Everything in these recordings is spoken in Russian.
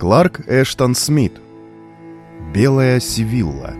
Кларк Эштон Смит. Белая Сивилла.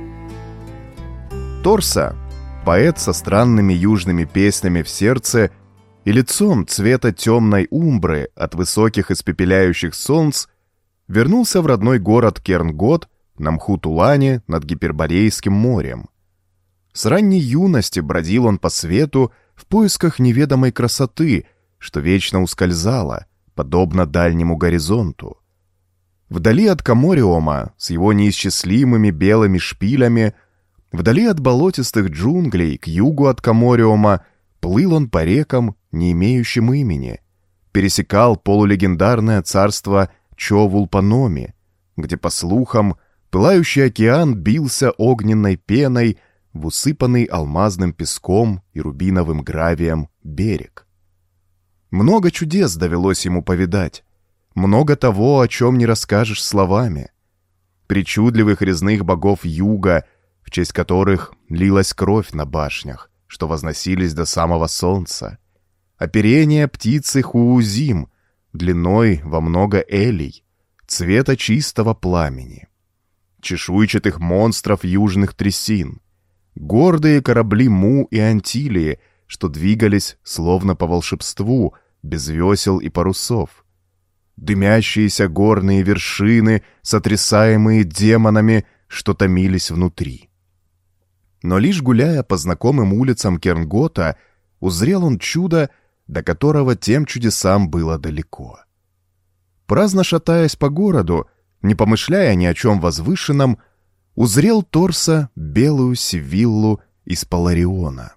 Торса, поэт со странными южными песнями в сердце и лицом цвета темной умбры от высоких испепеляющих солнц, вернулся в родной город Кернгот на Мху-Тулане над Гиперборейским морем. С ранней юности бродил он по свету в поисках неведомой красоты, что вечно ускользала, подобно дальнему горизонту. Вдали от Камориома с его неисчислимыми белыми шпилями, вдали от болотистых джунглей к югу от Камориома плыл он по рекам, не имеющим имени, пересекал полулегендарное царство Човулпаноми, где, по слухам, пылающий океан бился огненной пеной в усыпанный алмазным песком и рубиновым гравием берег. Много чудес довелось ему повидать, много того, о чем не расскажешь словами. Причудливых резных богов юга, в честь которых лилась кровь на башнях, что возносились до самого солнца. Оперение птицы Хуузим, длиной во много элей, цвета чистого пламени. Чешуйчатых монстров южных трясин. Гордые корабли Му и Антилии, что двигались, словно по волшебству, без весел и парусов. Дымящиеся горные вершины, сотрясаемые демонами, что томились внутри. Но лишь гуляя по знакомым улицам Кернгота, узрел он чудо, до которого тем чудесам было далеко. Праздно шатаясь по городу, не помышляя ни о чем возвышенном, узрел Торса белую Сивиллу из Палариона.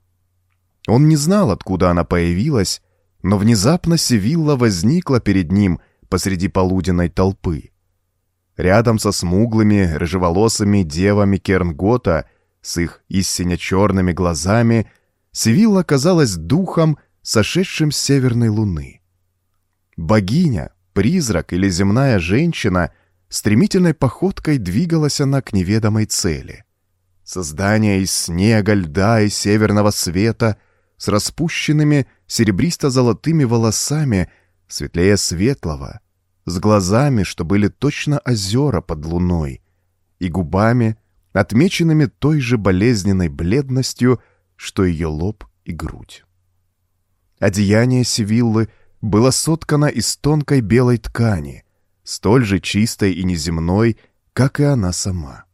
Он не знал, откуда она появилась, но внезапно Сивилла возникла перед ним посреди полуденной толпы. Рядом со смуглыми, рыжеволосыми девами Кернгота с их истинно черными глазами Сивилла казалась духом, сошедшим с северной луны. Богиня, призрак или земная женщина, стремительной походкой двигалась она к неведомой цели. Создание из снега, льда и северного света, с распущенными серебристо-золотыми волосами, светлее светлого, с глазами, что были точно озера под луной, и губами, отмеченными той же болезненной бледностью, что ее лоб и грудь. Одеяние Сивиллы было соткано из тонкой белой ткани, столь же чистой и неземной, как и она сама.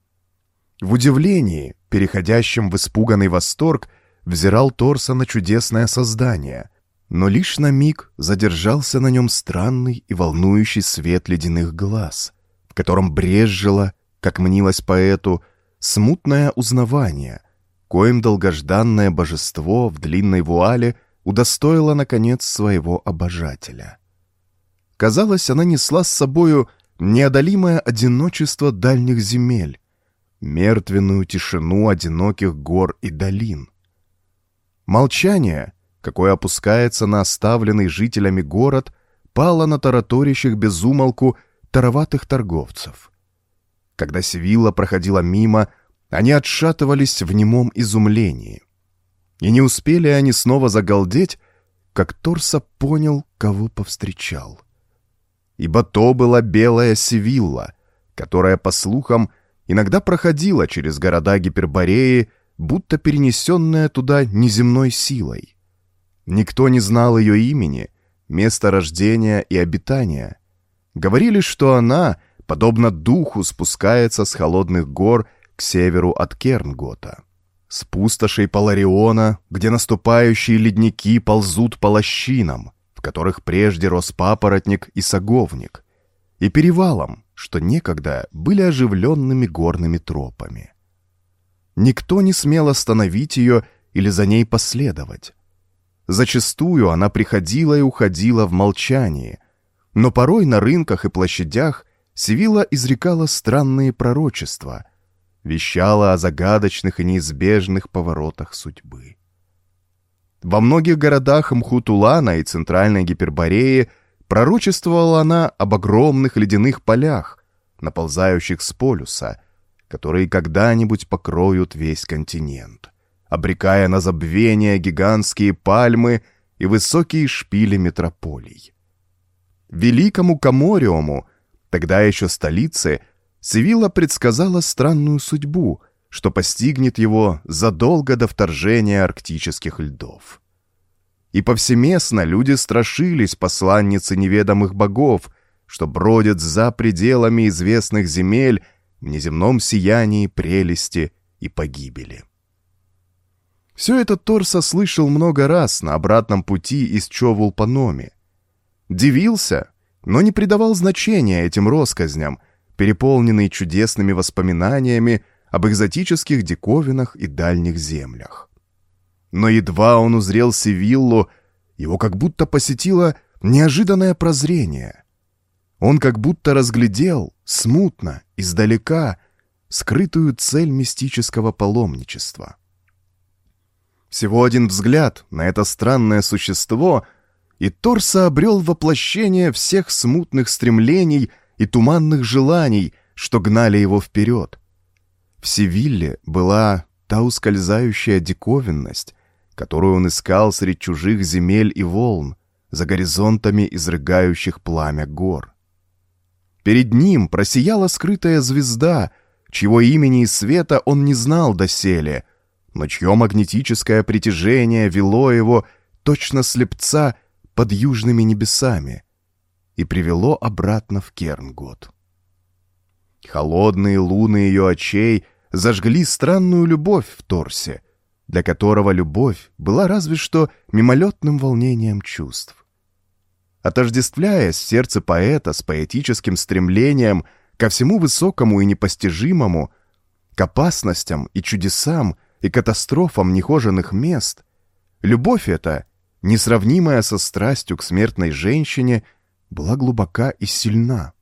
В удивлении, переходящем в испуганный восторг, взирал Торса на чудесное создание, но лишь на миг задержался на нем странный и волнующий свет ледяных глаз, в котором брезжило, как мнилось поэту, смутное узнавание, коим долгожданное божество в длинной вуале удостоило, наконец, своего обожателя. Казалось, она несла с собою неодолимое одиночество дальних земель, мертвенную тишину одиноких гор и долин. Молчание, какое опускается на оставленный жителями город, пало на тараторящих без умолку тароватых торговцев. Когда Сивилла проходила мимо, они отшатывались в немом изумлении. И не успели они снова загалдеть, как Торса понял, кого повстречал. Ибо то была белая Сивилла, которая, по слухам, иногда проходила через города Гипербореи, будто перенесенная туда неземной силой. Никто не знал ее имени, места рождения и обитания. Говорили, что она, подобно духу, спускается с холодных гор к северу от Кернгота, с пустошей Палариона, где наступающие ледники ползут по лощинам, в которых прежде рос папоротник и саговник, и перевалам, что некогда были оживленными горными тропами. Никто не смел остановить ее или за ней последовать. Зачастую она приходила и уходила в молчании, но порой на рынках и площадях Сивилла изрекала странные пророчества, вещала о загадочных и неизбежных поворотах судьбы. Во многих городах Мху-Тулана и Центральной Гипербореи пророчествовала она об огромных ледяных полях, наползающих с полюса, которые когда-нибудь покроют весь континент, обрекая на забвение гигантские пальмы и высокие шпили метрополий. Великому Камориому Тогда еще столице Севилла предсказала странную судьбу, что постигнет его задолго до вторжения арктических льдов. И повсеместно люди страшились посланницы неведомых богов, что бродят за пределами известных земель в неземном сиянии прелести и погибели. Все это Торса слышал много раз на обратном пути из Човулпаноми. Дивился, но не придавал значения этим россказням, переполненный чудесными воспоминаниями об экзотических диковинах и дальних землях. Но едва он узрел Севиллу, его как будто посетило неожиданное прозрение. Он как будто разглядел, смутно, издалека, скрытую цель мистического паломничества. Всего один взгляд на это странное существо, и Торса обрел воплощение всех смутных стремлений и туманных желаний, что гнали его вперед. В Севилле была та ускользающая диковинность, которую он искал среди чужих земель и волн, за горизонтами изрыгающих пламя гор. Перед ним просияла скрытая звезда, чьего имени и света он не знал доселе, но чье магнетическое притяжение вело его, точно слепца, под южными небесами и привело обратно в Кернгот. Холодные луны ее очей зажгли странную любовь в Торсе, для которого любовь была разве что мимолетным волнением чувств. Отождествляясь в сердце поэта с поэтическим стремлением ко всему высокому и непостижимому, к опасностям и чудесам и катастрофам нехоженных мест, любовь эта, несравнимая со страстью к смертной женщине, была глубока и сильна.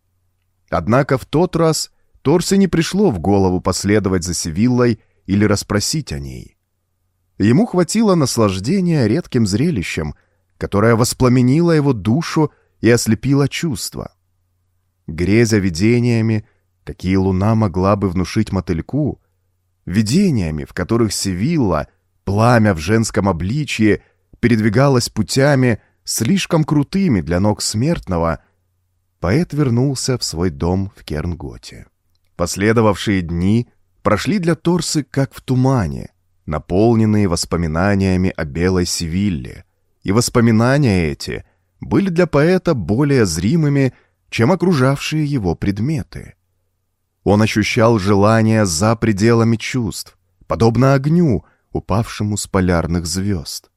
Однако в тот раз Торсе не пришло в голову последовать за Севиллой или расспросить о ней. Ему хватило наслаждения редким зрелищем, которое воспламенило его душу и ослепило чувства. Грезя видениями, какие луна могла бы внушить мотыльку, видениями, в которых Севилла, пламя в женском обличье, передвигалась путями, слишком крутыми для ног смертного, поэт вернулся в свой дом в Кернготе. Последовавшие дни прошли для Торсы как в тумане, наполненные воспоминаниями о белой Севилле, и воспоминания эти были для поэта более зримыми, чем окружавшие его предметы. Он ощущал желание за пределами чувств, подобно огню, упавшему с полярных звезд.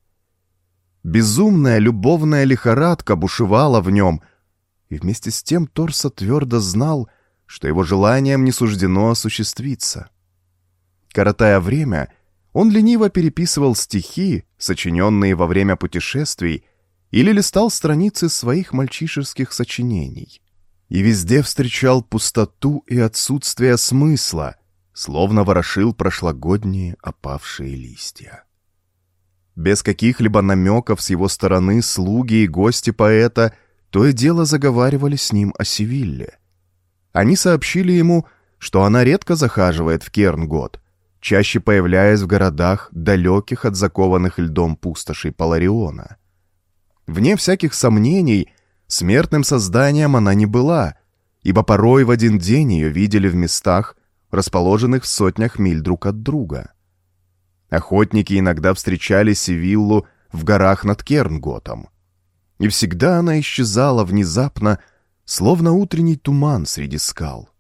Безумная любовная лихорадка бушевала в нем, и вместе с тем Торса твердо знал, что его желаниям не суждено осуществиться. Коротая время, он лениво переписывал стихи, сочиненные во время путешествий, или листал страницы своих мальчишеских сочинений. И везде встречал пустоту и отсутствие смысла, словно ворошил прошлогодние опавшие листья. Без каких-либо намеков с его стороны слуги и гости поэта то и дело заговаривали с ним о Севилле. Они сообщили ему, что она редко захаживает в Кернгот, чаще появляясь в городах, далеких от закованных льдом пустошей Палариона. Вне всяких сомнений, смертным созданием она не была, ибо порой в один день ее видели в местах, расположенных в сотнях миль друг от друга. Охотники иногда встречали Севиллу в горах над Кернготом, и всегда она исчезала внезапно, словно утренний туман среди скал.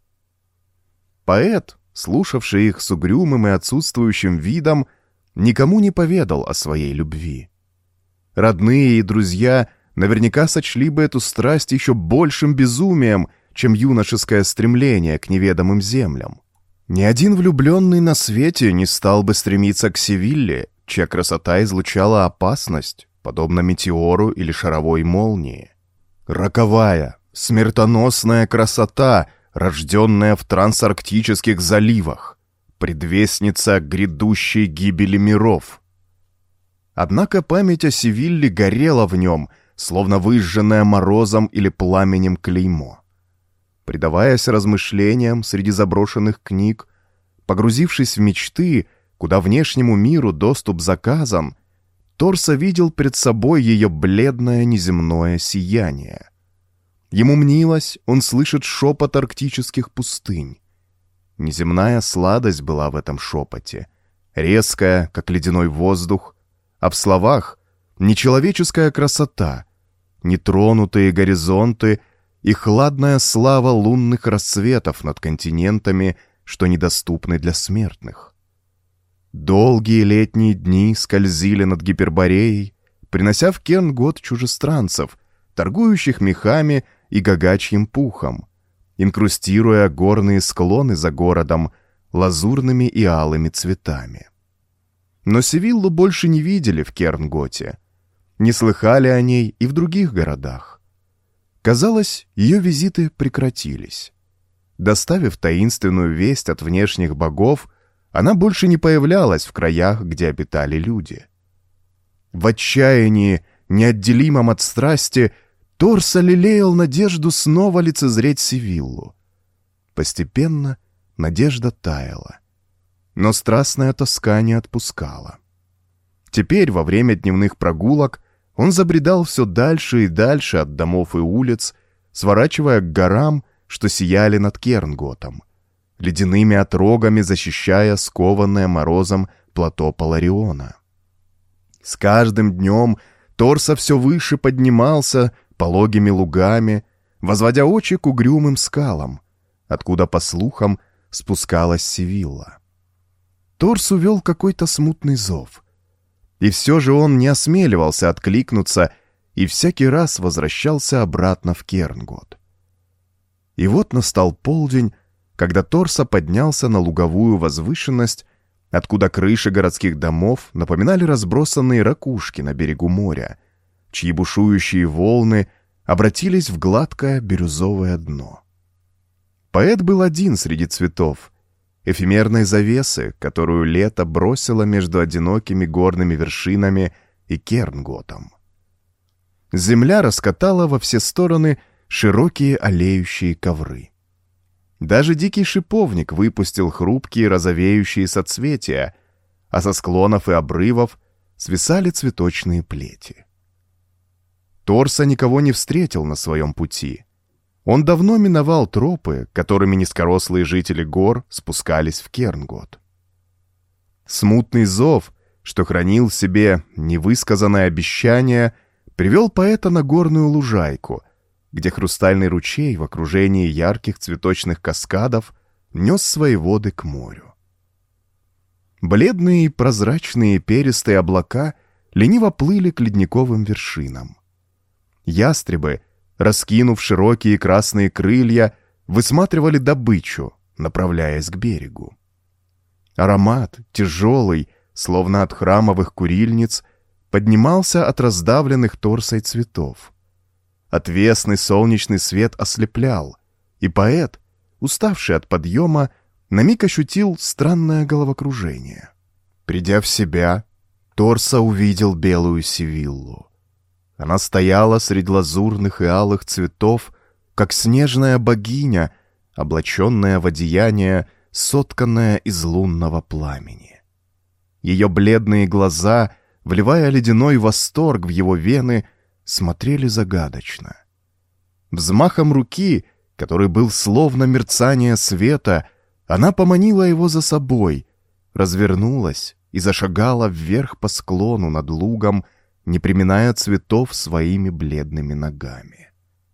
Поэт, слушавший их с угрюмым и отсутствующим видом, никому не поведал о своей любви. Родные и друзья наверняка сочли бы эту страсть еще большим безумием, чем юношеское стремление к неведомым землям. Ни один влюбленный на свете не стал бы стремиться к Севилле, чья красота излучала опасность, подобно метеору или шаровой молнии. Роковая, смертоносная красота, рожденная в трансарктических заливах, предвестница грядущей гибели миров. Однако память о Севилле горела в нем, словно выжженное морозом или пламенем клеймо. Предаваясь размышлениям среди заброшенных книг, погрузившись в мечты, куда внешнему миру доступ заказан, Торса видел перед собой ее бледное неземное сияние. Ему мнилось, он слышит шепот арктических пустынь. Неземная сладость была в этом шепоте, резкая, как ледяной воздух, а в словах нечеловеческая красота, нетронутые горизонты и хладная слава лунных рассветов над континентами, что недоступны для смертных. Долгие летние дни скользили над Гипербореей, принося в Кернгот чужестранцев, торгующих мехами и гагачьим пухом, инкрустируя горные склоны за городом лазурными и алыми цветами. Но Севиллу больше не видели в Кернготе, не слыхали о ней и в других городах. Казалось, ее визиты прекратились. Доставив таинственную весть от внешних богов, она больше не появлялась в краях, где обитали люди. В отчаянии, неотделимом от страсти, Торса лелеял надежду снова лицезреть Севиллу. Постепенно надежда таяла, но страстная тоска не отпускала. Теперь, во время дневных прогулок, он забредал все дальше и дальше от домов и улиц, сворачивая к горам, что сияли над Кернготом, ледяными отрогами защищая скованное морозом плато Палариона. С каждым днем Торса все выше поднимался пологими лугами, возводя очи к угрюмым скалам, откуда, по слухам, спускалась Севилла. Торс увел какой-то смутный зов, и все же он не осмеливался откликнуться и всякий раз возвращался обратно в Кернгот. И вот настал полдень, когда Торса поднялся на луговую возвышенность, откуда крыши городских домов напоминали разбросанные ракушки на берегу моря, чьи бушующие волны обратились в гладкое бирюзовое дно. Поэт был один среди цветов, эфемерной завесы, которую лето бросило между одинокими горными вершинами и Кернготом. Земля раскатала во все стороны широкие олеющие ковры. Даже дикий шиповник выпустил хрупкие розовеющие соцветия, а со склонов и обрывов свисали цветочные плети. Торса никого не встретил на своем пути. Он давно миновал тропы, которыми низкорослые жители гор спускались в Кернгот. Смутный зов, что хранил в себе невысказанное обещание, привел поэта на горную лужайку, где хрустальный ручей в окружении ярких цветочных каскадов нес свои воды к морю. Бледные и прозрачные перистые облака лениво плыли к ледниковым вершинам. Ястребы, раскинув широкие красные крылья, высматривали добычу, направляясь к берегу. Аромат, тяжелый, словно от храмовых курильниц, поднимался от раздавленных торсой цветов. Отвесный солнечный свет ослеплял, и поэт, уставший от подъема, на миг ощутил странное головокружение. Придя в себя, Торса увидел белую Севиллу. Она стояла среди лазурных и алых цветов, как снежная богиня, облаченная в одеяние, сотканное из лунного пламени. Ее бледные глаза, вливая ледяной восторг в его вены, смотрели загадочно. Взмахом руки, который был словно мерцание света, она поманила его за собой, развернулась и зашагала вверх по склону над лугом, не преминая цветов своими бледными ногами.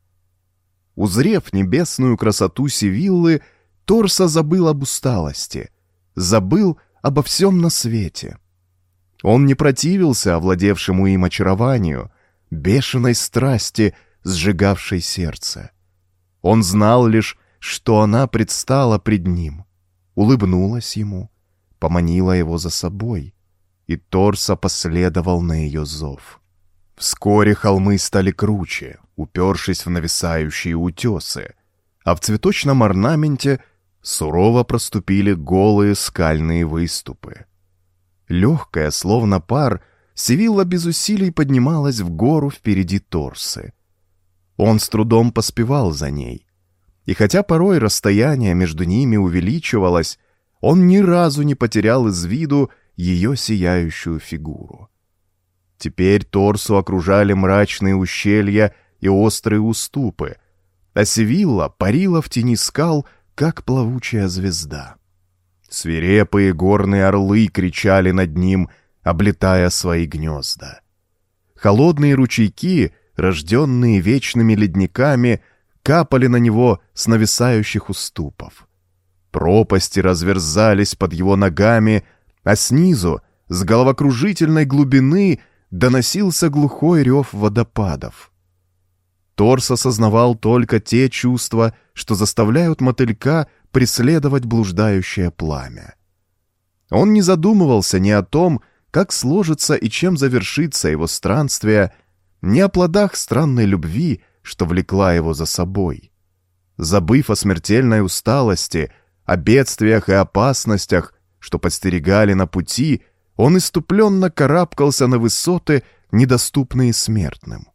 Узрев небесную красоту Севиллы, Торса забыл об усталости, забыл обо всем на свете. Он не противился овладевшему им очарованию, бешеной страсти, сжигавшей сердце. Он знал лишь, что она предстала пред ним, улыбнулась ему, поманила его за собой, и Торса последовал на ее зов. Вскоре холмы стали круче, упершись в нависающие утесы, а в цветочном орнаменте сурово проступили голые скальные выступы. Легкая, словно пар, Севилла без усилий поднималась в гору впереди Торсы. Он с трудом поспевал за ней, и хотя порой расстояние между ними увеличивалось, он ни разу не потерял из виду ее сияющую фигуру. Теперь Торсу окружали мрачные ущелья и острые уступы, а Севилла парила в тени скал, как плавучая звезда. Свирепые горные орлы кричали над ним, облетая свои гнезда. Холодные ручейки, рожденные вечными ледниками, капали на него с нависающих уступов. Пропасти разверзались под его ногами, а снизу, с головокружительной глубины, доносился глухой рев водопадов. Торс осознавал только те чувства, что заставляют мотылька преследовать блуждающее пламя. Он не задумывался ни о том, как сложится и чем завершится его странствие, ни о плодах странной любви, что влекла его за собой. Забыв о смертельной усталости, о бедствиях и опасностях, что подстерегали на пути, он исступленно карабкался на высоты, недоступные смертным.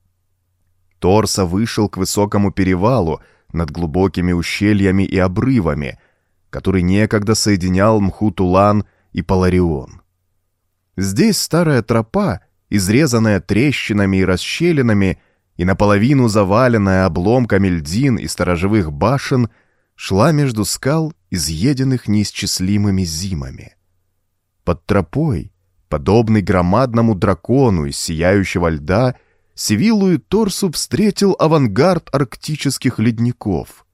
Торса вышел к высокому перевалу над глубокими ущельями и обрывами, который некогда соединял Мхутулан и Паларион. Здесь старая тропа, изрезанная трещинами и расщелинами и наполовину заваленная обломками льдин и сторожевых башен, шла между скал, изъеденных неисчислимыми зимами. Под тропой, подобный громадному дракону из сияющего льда, Севиллу и Торсу встретил авангард арктических ледников.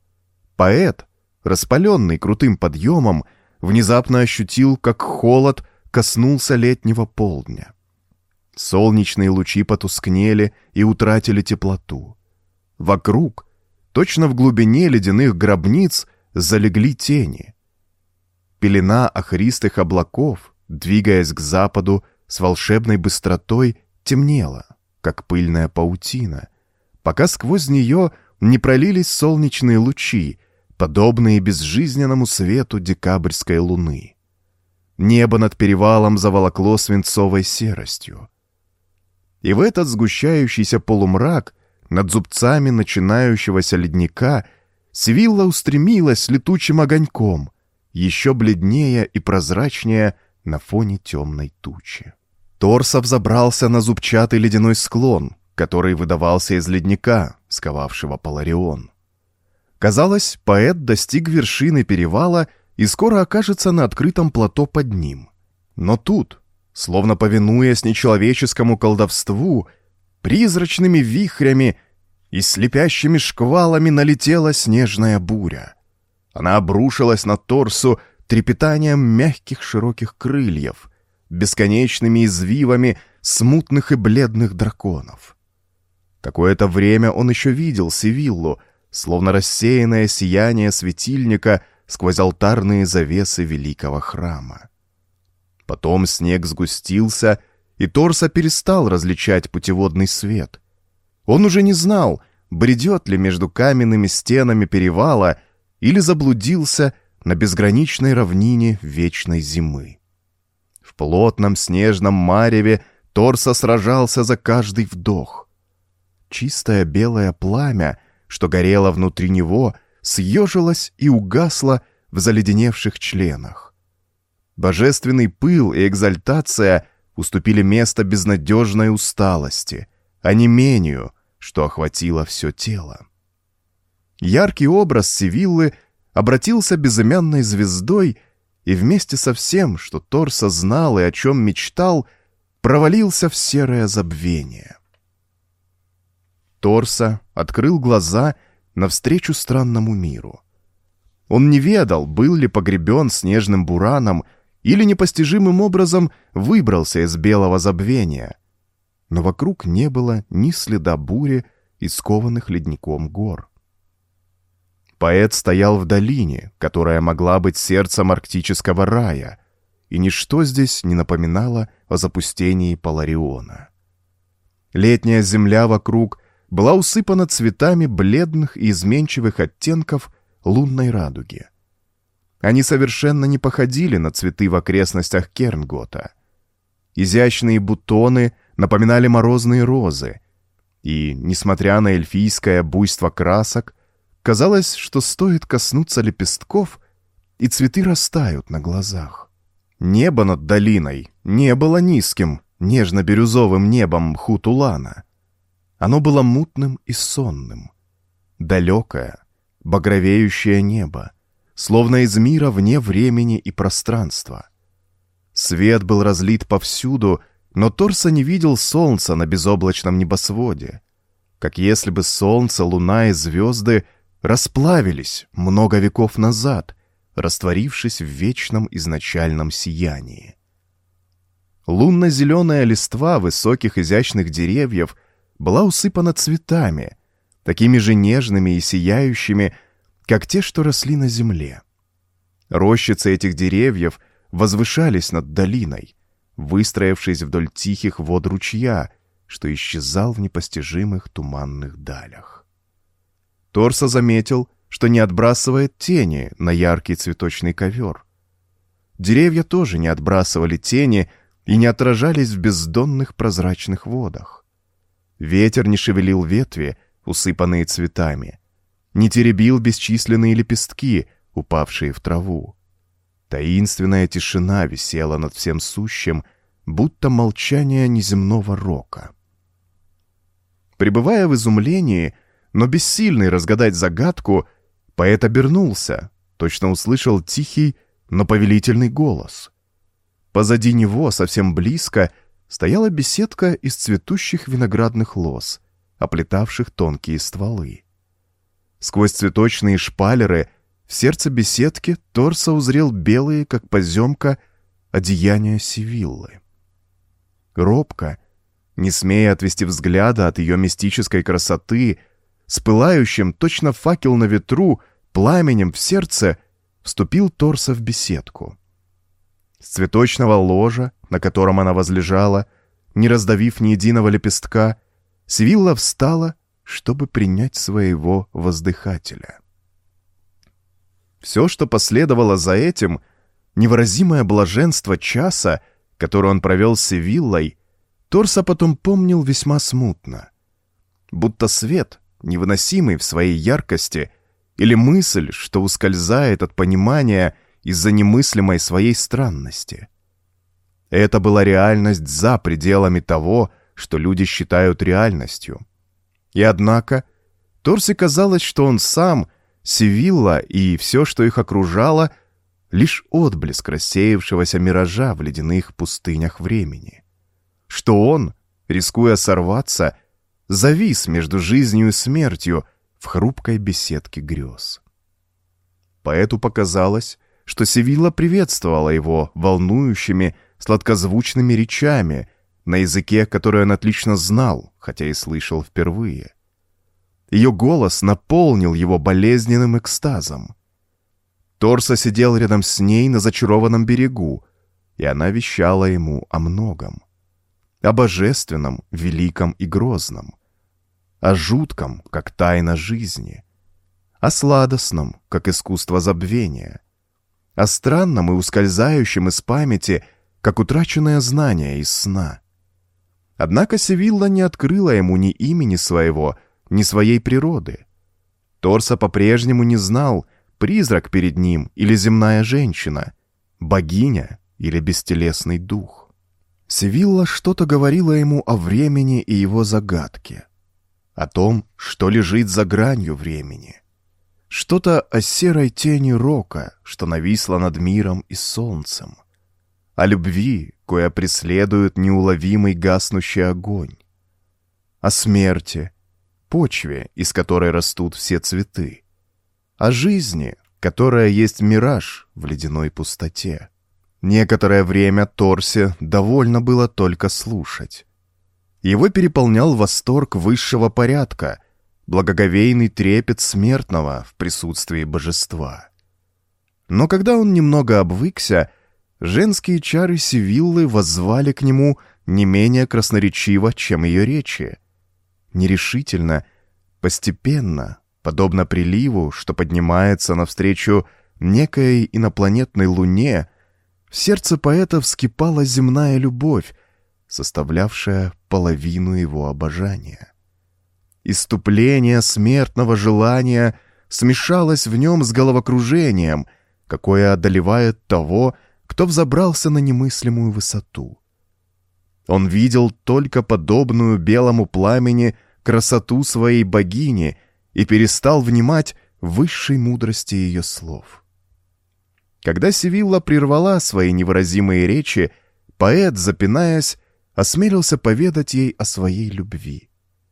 Поэт, распаленный крутым подъемом, внезапно ощутил, как холод коснулся летнего полдня. Солнечные лучи потускнели и утратили теплоту. Вокруг, точно в глубине ледяных гробниц, залегли тени. Пелена охристых облаков, двигаясь к западу с волшебной быстротой, темнела, как пыльная паутина, пока сквозь нее не пролились солнечные лучи, подобные безжизненному свету декабрьской луны. Небо над перевалом заволокло свинцовой серостью. И в этот сгущающийся полумрак над зубцами начинающегося ледника Севилла устремилась летучим огоньком, еще бледнее и прозрачнее на фоне темной тучи. Торса взобрался на зубчатый ледяной склон, который выдавался из ледника, сковавшего Паларион. Казалось, поэт достиг вершины перевала и скоро окажется на открытом плато под ним. Но тут, словно повинуясь нечеловеческому колдовству, призрачными вихрями и слепящими шквалами налетела снежная буря. Она обрушилась на Торсу трепетанием мягких широких крыльев, бесконечными извивами смутных и бледных драконов. Какое-то время он еще видел Севиллу, словно рассеянное сияние светильника сквозь алтарные завесы великого храма. Потом снег сгустился, и Торса перестал различать путеводный свет. Он уже не знал, бредет ли между каменными стенами перевала или заблудился на безграничной равнине вечной зимы. В плотном снежном мареве Торса сражался за каждый вдох. Чистое белое пламя, что горело внутри него, съежилось и угасло в заледеневших членах. Божественный пыл и экзальтация уступили место безнадежной усталости, онемению, что охватило все тело. Яркий образ Севиллы обратился безымянной звездой, и вместе со всем, что Торса знал и о чем мечтал, провалился в серое забвение. Торса открыл глаза навстречу странному миру. Он не ведал, был ли погребен снежным бураном или непостижимым образом выбрался из белого забвения, но вокруг не было ни следа бури и скованных ледником гор. Поэт стоял в долине, которая могла быть сердцем арктического рая, и ничто здесь не напоминало о запустении Палариона. Летняя земля вокруг была усыпана цветами бледных и изменчивых оттенков лунной радуги. Они совершенно не походили на цветы в окрестностях Кернгота. Изящные бутоны напоминали морозные розы, и, несмотря на эльфийское буйство красок, казалось, что стоит коснуться лепестков, и цветы растают на глазах. Небо над долиной не было низким, нежно-бирюзовым небом Мхутулана. Оно было мутным и сонным. далекое, багровеющее небо, словно из мира вне времени и пространства. Свет был разлит повсюду, но Торса не видел солнца на безоблачном небосводе, как если бы солнце, луна и звезды расплавились много веков назад, растворившись в вечном изначальном сиянии. Лунно-зеленая листва высоких изящных деревьев была усыпана цветами, такими же нежными и сияющими, как те, что росли на земле. Рощицы этих деревьев возвышались над долиной, выстроившись вдоль тихих вод ручья, что исчезал в непостижимых туманных далях. Торса заметил, что не отбрасывает тени на яркий цветочный ковер. Деревья тоже не отбрасывали тени и не отражались в бездонных прозрачных водах. Ветер не шевелил ветви, усыпанные цветами, не теребил бесчисленные лепестки, упавшие в траву. Таинственная тишина висела над всем сущим, будто молчание неземного рока. Пребывая в изумлении, но бессильный разгадать загадку, поэт обернулся, точно услышал тихий, но повелительный голос. Позади него, совсем близко, стояла беседка из цветущих виноградных лоз, оплетавших тонкие стволы. Сквозь цветочные шпалеры в сердце беседки Торса узрел белые, как поземка, одеяния Севиллы. Робко, не смея отвести взгляда от ее мистической красоты, с пылающим, точно факел на ветру, пламенем в сердце, вступил Торса в беседку. С цветочного ложа, на котором она возлежала, не раздавив ни единого лепестка, Севилла встала, чтобы принять своего воздыхателя. Все, что последовало за этим, невыразимое блаженство часа, который он провел с Севиллой, Торса потом помнил весьма смутно. Будто свет, невыносимый в своей яркости, или мысль, что ускользает от понимания из-за немыслимой своей странности. Это была реальность за пределами того, что люди считают реальностью. И однако Торсе казалось, что он сам, Севилла и все, что их окружало, лишь отблеск рассеявшегося миража в ледяных пустынях времени. Что он, рискуя сорваться, завис между жизнью и смертью в хрупкой беседке грез. Поэту показалось, что Севилла приветствовала его волнующими, сладкозвучными речами на языке, который он отлично знал, хотя и слышал впервые. Ее голос наполнил его болезненным экстазом. Торса сидел рядом с ней на зачарованном берегу, и она вещала ему о многом. О божественном, великом и грозном. О жутком, как тайна жизни. О сладостном, как искусство забвения. О странном и ускользающем из памяти, как утраченное знание из сна. Однако Севилла не открыла ему ни имени своего, ни своей природы. Торса по-прежнему не знал, призрак перед ним или земная женщина, богиня или бестелесный дух. Севилла что-то говорила ему о времени и его загадке, о том, что лежит за гранью времени. Что-то о серой тени рока, что нависла над миром и солнцем. О любви, коя преследует неуловимый гаснущий огонь. О смерти, почве, из которой растут все цветы. О жизни, которая есть мираж в ледяной пустоте. Некоторое время Торсе довольно было только слушать. Его переполнял восторг высшего порядка, благоговейный трепет смертного в присутствии божества. Но когда он немного обвыкся, женские чары Севиллы воззвали к нему не менее красноречиво, чем ее речи. Нерешительно, постепенно, подобно приливу, что поднимается навстречу некой инопланетной луне, в сердце поэта вскипала земная любовь, составлявшая половину его обожания. Исступление смертного желания смешалось в нем с головокружением, какое одолевает того, кто взобрался на немыслимую высоту. Он видел только подобную белому пламени красоту своей богини и перестал внимать высшей мудрости ее слов. Когда Севилла прервала свои невыразимые речи, поэт, запинаясь, осмелился поведать ей о своей любви.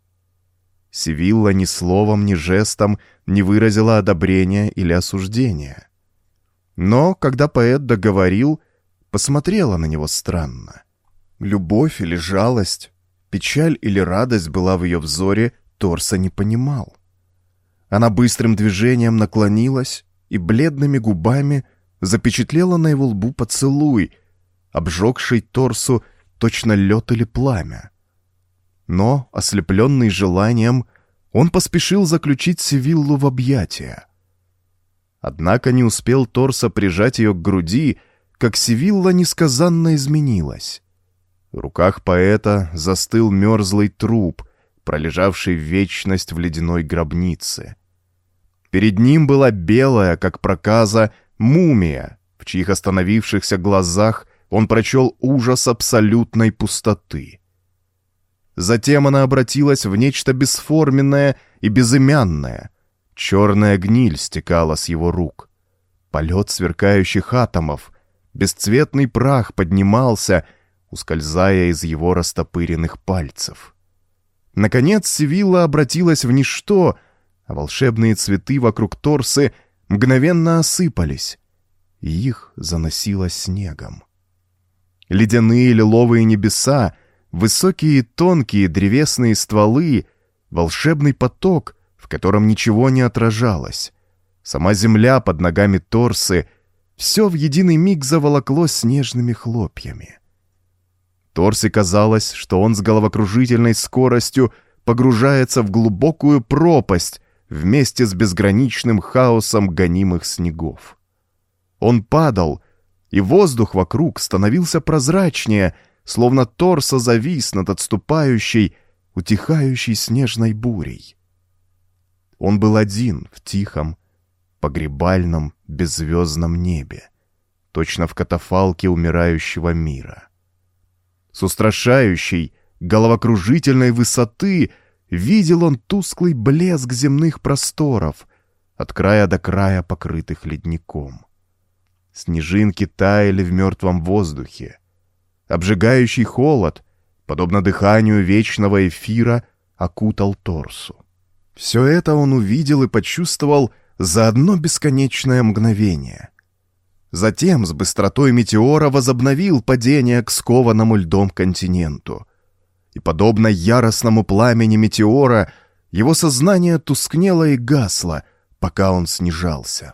Севилла ни словом, ни жестом не выразила одобрения или осуждения. Но, когда поэт договорил, посмотрела на него странно. Любовь или жалость, печаль или радость была в ее взоре, Торса не понимал. Она быстрым движением наклонилась и бледными губами запечатлела на его лбу поцелуй, обжегший Торсу точно лед или пламя. Но, ослепленный желанием, он поспешил заключить Севиллу в объятия. Однако не успел Торса прижать ее к груди, как Севилла несказанно изменилась. В руках поэта застыл мерзлый труп, пролежавший вечность в ледяной гробнице. Перед ним была белая, как проказа, мумия, в чьих остановившихся глазах он прочел ужас абсолютной пустоты. Затем она обратилась в нечто бесформенное и безымянное. Черная гниль стекала с его рук. Полет сверкающих атомов, бесцветный прах поднимался, ускользая из его растопыренных пальцев. Наконец Севилла обратилась в ничто, а волшебные цветы вокруг Торсы мгновенно осыпались, и их заносило снегом. Ледяные лиловые небеса, высокие и тонкие древесные стволы, волшебный поток, в котором ничего не отражалось, сама земля под ногами Торсы — все в единый миг заволокло снежными хлопьями. Торсе казалось, что он с головокружительной скоростью погружается в глубокую пропасть вместе с безграничным хаосом гонимых снегов. Он падал, и воздух вокруг становился прозрачнее, словно Торса завис над отступающей, утихающей снежной бурей. Он был один в тихом, погребальном, беззвездном небе, точно в катафалке умирающего мира. С устрашающей, головокружительной высоты видел он тусклый блеск земных просторов, от края до края покрытых ледником. Снежинки таяли в мертвом воздухе. Обжигающий холод, подобно дыханию вечного эфира, окутал Торсу. Все это он увидел и почувствовал за одно бесконечное мгновение. Затем с быстротой метеора возобновил падение к скованному льдом континенту. И, подобно яростному пламени метеора, его сознание тускнело и гасло, пока он снижался.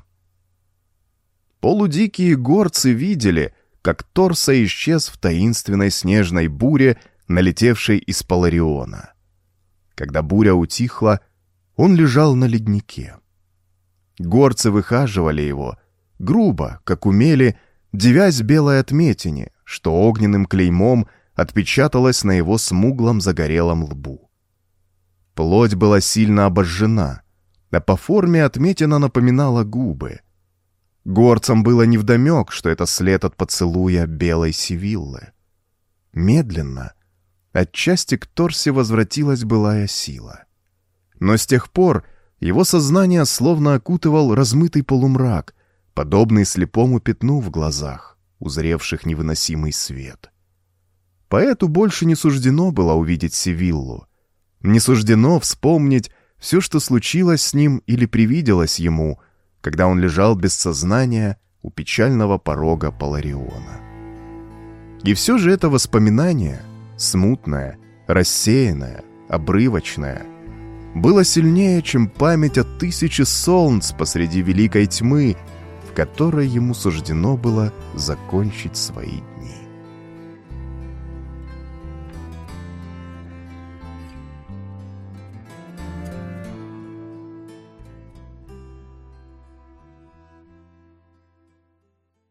Полудикие горцы видели, как Торса исчез в таинственной снежной буре, налетевшей из Полариона. Когда буря утихла, он лежал на леднике. Горцы выхаживали его, грубо, как умели, дивясь белой отметине, что огненным клеймом отпечаталась на его смуглом загорелом лбу. Плоть была сильно обожжена, а по форме отметина напоминала губы. Горцам было невдомек, что это след от поцелуя белой Севиллы. Медленно, отчасти к Торсе возвратилась былая сила. Но с тех пор его сознание словно окутывал размытый полумрак, подобный слепому пятну в глазах, узревших невыносимый свет. Поэту больше не суждено было увидеть Севиллу, не суждено вспомнить все, что случилось с ним или привиделось ему, когда он лежал без сознания у печального порога Полариона. И все же это воспоминание, смутное, рассеянное, обрывочное, было сильнее, чем память о 1000 солнц посреди великой тьмы, в которой ему суждено было закончить свои дни.